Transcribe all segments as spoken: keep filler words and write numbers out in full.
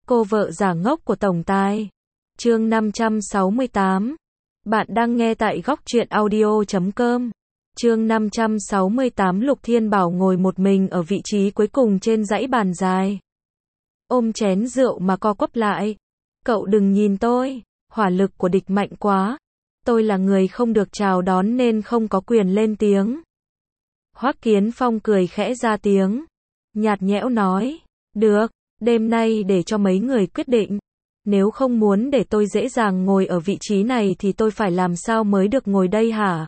Cô vợ giả ngốc của tổng tài. Chương năm trăm sáu mươi tám. Bạn đang nghe tại góc truyện audio chấm com. Chương năm trăm sáu mươi tám. Lục Thiên Bảo ngồi một mình ở vị trí cuối cùng trên dãy bàn dài. Ôm chén rượu mà co quắp lại. Cậu đừng nhìn tôi, hỏa lực của địch mạnh quá. Tôi là người không được chào đón nên không có quyền lên tiếng. Hoắc Kiến Phong cười khẽ ra tiếng. Nhạt nhẽo nói, được, đêm nay để cho mấy người quyết định. Nếu không muốn để tôi dễ dàng ngồi ở vị trí này thì tôi phải làm sao mới được ngồi đây hả?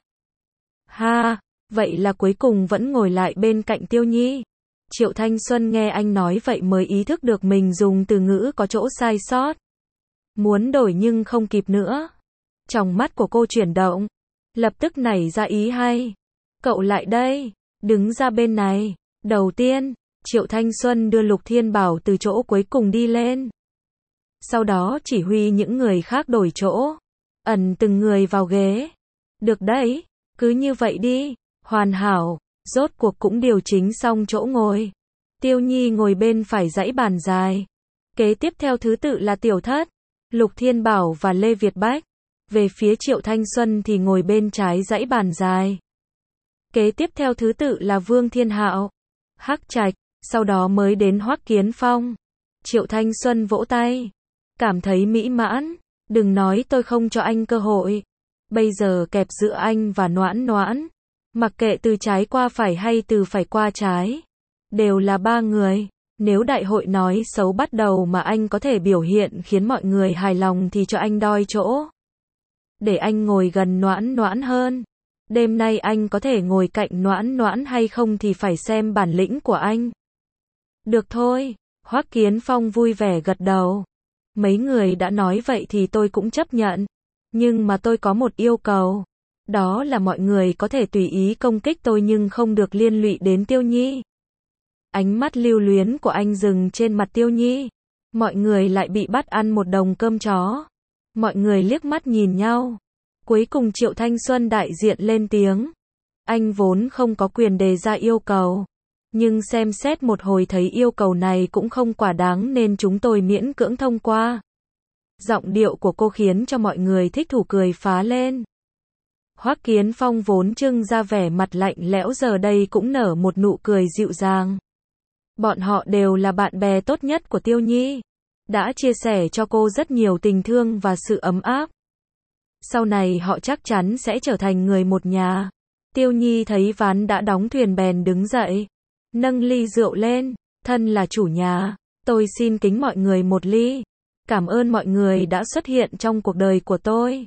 Ha, vậy là cuối cùng vẫn ngồi lại bên cạnh Tiêu Nhi. Triệu Thanh Xuân nghe anh nói vậy mới ý thức được mình dùng từ ngữ có chỗ sai sót. Muốn đổi nhưng không kịp nữa. Trong mắt của cô chuyển động, lập tức nảy ra ý hay. Cậu lại đây, đứng ra bên này. Đầu tiên, Triệu Thanh Xuân đưa Lục Thiên Bảo từ chỗ cuối cùng đi lên. Sau đó chỉ huy những người khác đổi chỗ, ẩn từng người vào ghế. Được đấy, cứ như vậy đi, hoàn hảo, rốt cuộc cũng điều chỉnh xong chỗ ngồi. Tiêu Nhi ngồi bên phải dãy bàn dài. Kế tiếp theo thứ tự là Tiểu Thất, Lục Thiên Bảo và Lê Việt Bách. Về phía Triệu Thanh Xuân thì ngồi bên trái dãy bàn dài. Kế tiếp theo thứ tự là Vương Thiên Hạo, Hắc Trạch, sau đó mới đến Hoắc Kiến Phong. Triệu Thanh Xuân vỗ tay, cảm thấy mỹ mãn. Đừng nói tôi không cho anh cơ hội. Bây giờ kẹp giữa anh và Noãn Noãn, mặc kệ từ trái qua phải hay từ phải qua trái, đều là ba người. Nếu đại hội nói xấu bắt đầu mà anh có thể biểu hiện khiến mọi người hài lòng thì cho anh đoi chỗ. Để anh ngồi gần Noãn Noãn hơn. Đêm nay anh có thể ngồi cạnh Noãn Noãn hay không thì phải xem bản lĩnh của anh. Được thôi, Hoắc Kiến Phong vui vẻ gật đầu. Mấy người đã nói vậy thì tôi cũng chấp nhận. Nhưng mà tôi có một yêu cầu. Đó là mọi người có thể tùy ý công kích tôi nhưng không được liên lụy đến Tiêu Nhi. Ánh mắt lưu luyến của anh dừng trên mặt Tiêu Nhi. Mọi người lại bị bắt ăn một đồng cơm chó. Mọi người liếc mắt nhìn nhau. Cuối cùng Triệu Thanh Xuân đại diện lên tiếng. Anh vốn không có quyền đề ra yêu cầu. Nhưng xem xét một hồi thấy yêu cầu này cũng không quá đáng nên chúng tôi miễn cưỡng thông qua. Giọng điệu của cô khiến cho mọi người thích thú cười phá lên. Hoắc Kiến Phong vốn trưng ra vẻ mặt lạnh lẽo giờ đây cũng nở một nụ cười dịu dàng. Bọn họ đều là bạn bè tốt nhất của Tiêu Nhi. Đã chia sẻ cho cô rất nhiều tình thương và sự ấm áp. Sau này họ chắc chắn sẽ trở thành người một nhà. Tiêu Nhi thấy ván đã đóng thuyền bèn đứng dậy. Nâng ly rượu lên. Thân là chủ nhà, tôi xin kính mọi người một ly. Cảm ơn mọi người đã xuất hiện trong cuộc đời của tôi.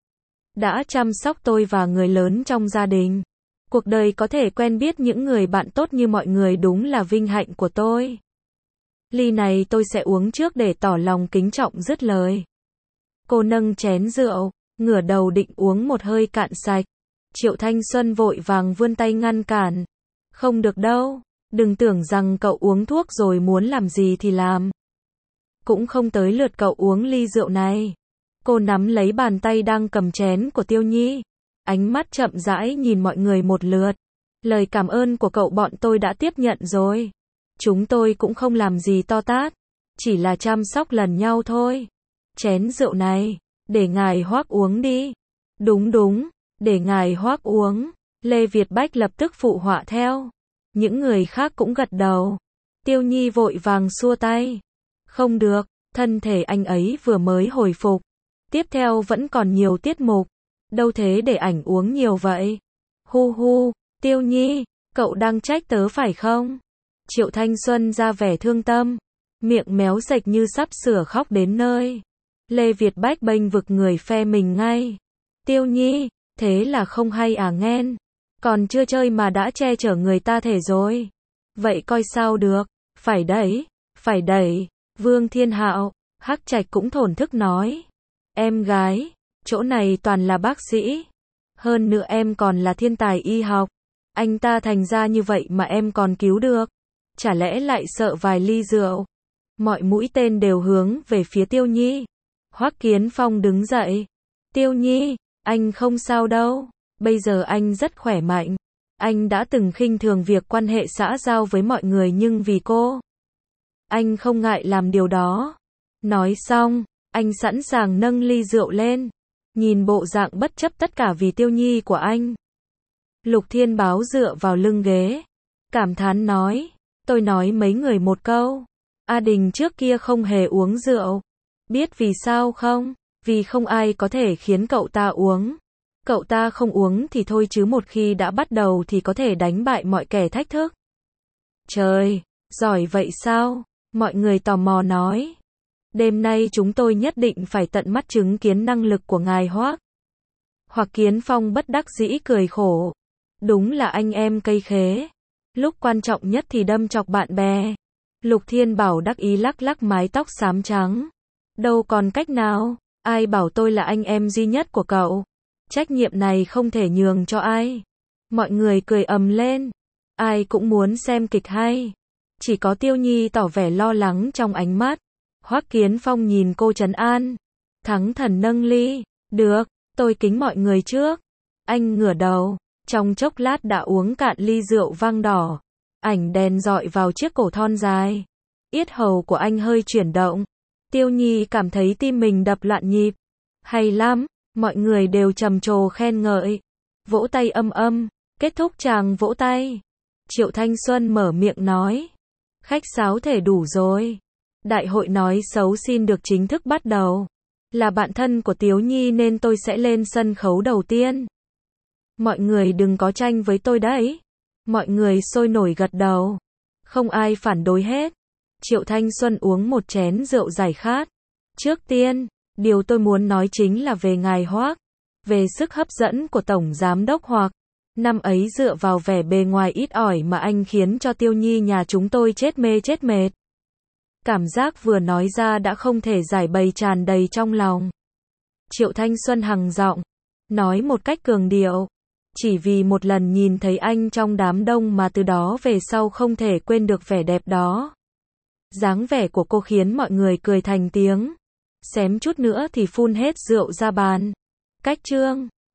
Đã chăm sóc tôi và người lớn trong gia đình. Cuộc đời có thể quen biết những người bạn tốt như mọi người đúng là vinh hạnh của tôi. Ly này tôi sẽ uống trước để tỏ lòng kính trọng dứt lời. Cô nâng chén rượu, ngửa đầu định uống một hơi cạn sạch. Triệu Thanh Xuân vội vàng vươn tay ngăn cản. Không được đâu, đừng tưởng rằng cậu uống thuốc rồi muốn làm gì thì làm. Cũng không tới lượt cậu uống ly rượu này. Cô nắm lấy bàn tay đang cầm chén của Tiêu Nhi. Ánh mắt chậm rãi nhìn mọi người một lượt. Lời cảm ơn của cậu bọn tôi đã tiếp nhận rồi. Chúng tôi cũng không làm gì to tát. Chỉ là chăm sóc lần nhau thôi. Chén rượu này, để ngài Hoắc uống đi. Đúng đúng, để ngài Hoắc uống. Lê Việt Bách lập tức phụ họa theo. Những người khác cũng gật đầu. Tiêu Nhi vội vàng xua tay. Không được, thân thể anh ấy vừa mới hồi phục. Tiếp theo vẫn còn nhiều tiết mục. Đâu thế để ảnh uống nhiều vậy? Hu hu, Tiêu Nhi, cậu đang trách tớ phải không? Triệu Thanh Xuân ra vẻ thương tâm. Miệng méo sạch như sắp sửa khóc đến nơi. Lê Việt Bách bênh vực người phe mình ngay. Tiêu Nhi, thế là không hay à nghen. Còn chưa chơi mà đã che chở người ta thể rồi. Vậy coi sao được, phải đẩy, phải đẩy. Vương Thiên Hạo, Hắc Trạch cũng thổn thức nói. Em gái, chỗ này toàn là bác sĩ. Hơn nữa em còn là thiên tài y học. Anh ta thành ra như vậy mà em còn cứu được. Chả lẽ lại sợ vài ly rượu. Mọi mũi tên đều hướng về phía Tiêu Nhi. Hoắc Kiến Phong đứng dậy. Tiêu Nhi, anh không sao đâu. Bây giờ anh rất khỏe mạnh. Anh đã từng khinh thường việc quan hệ xã giao với mọi người nhưng vì cô, anh không ngại làm điều đó. Nói xong, anh sẵn sàng nâng ly rượu lên. Nhìn bộ dạng bất chấp tất cả vì Tiêu Nhi của anh. Lục Thiên Báo dựa vào lưng ghế. Cảm thán nói. Tôi nói mấy người một câu. A Đình trước kia không hề uống rượu. Biết vì sao không? Vì không ai có thể khiến cậu ta uống. Cậu ta không uống thì thôi chứ một khi đã bắt đầu thì có thể đánh bại mọi kẻ thách thức. Trời, giỏi vậy sao? Mọi người tò mò nói. Đêm nay chúng tôi nhất định phải tận mắt chứng kiến năng lực của ngài Hoắc. Hoặc Kiến Phong bất đắc dĩ cười khổ. Đúng là anh em cây khế. Lúc quan trọng nhất thì đâm chọc bạn bè. Lục Thiên Bảo đắc ý lắc lắc mái tóc xám trắng. Đâu còn cách nào, ai bảo tôi là anh em duy nhất của cậu. Trách nhiệm này không thể nhường cho ai. Mọi người cười ầm lên. Ai cũng muốn xem kịch hay. Chỉ có Tiêu Nhi tỏ vẻ lo lắng trong ánh mắt. Hoắc Kiến Phong nhìn cô trấn an. Thắng thần nâng ly. Được, tôi kính mọi người trước. Anh ngửa đầu. Trong chốc lát đã uống cạn ly rượu vang đỏ. Ảnh đèn dọi vào chiếc cổ thon dài. Yết hầu của anh hơi chuyển động. Tiêu Nhi cảm thấy tim mình đập loạn nhịp. Hay lắm, mọi người đều trầm trồ khen ngợi. Vỗ tay âm âm, kết thúc chàng vỗ tay. Triệu Thanh Xuân mở miệng nói. Khách sáo thể đủ rồi. Đại hội nói xấu xin được chính thức bắt đầu. Là bạn thân của Tiếu Nhi nên tôi sẽ lên sân khấu đầu tiên. Mọi người đừng có tranh với tôi đấy. Mọi người sôi nổi gật đầu. Không ai phản đối hết. Triệu Thanh Xuân uống một chén rượu giải khát. Trước tiên, điều tôi muốn nói chính là về ngài Hoắc. Về sức hấp dẫn của Tổng Giám đốc Hoắc. Năm ấy dựa vào vẻ bề ngoài ít ỏi mà anh khiến cho Tiêu Nhi nhà chúng tôi chết mê chết mệt. Cảm giác vừa nói ra đã không thể giải bày tràn đầy trong lòng. Triệu Thanh Xuân hằng giọng. Nói một cách cường điệu. Chỉ vì một lần nhìn thấy anh trong đám đông mà từ đó về sau không thể quên được vẻ đẹp đó. Dáng vẻ của cô khiến mọi người cười thành tiếng. Xém chút nữa thì phun hết rượu ra bàn. Cách trương.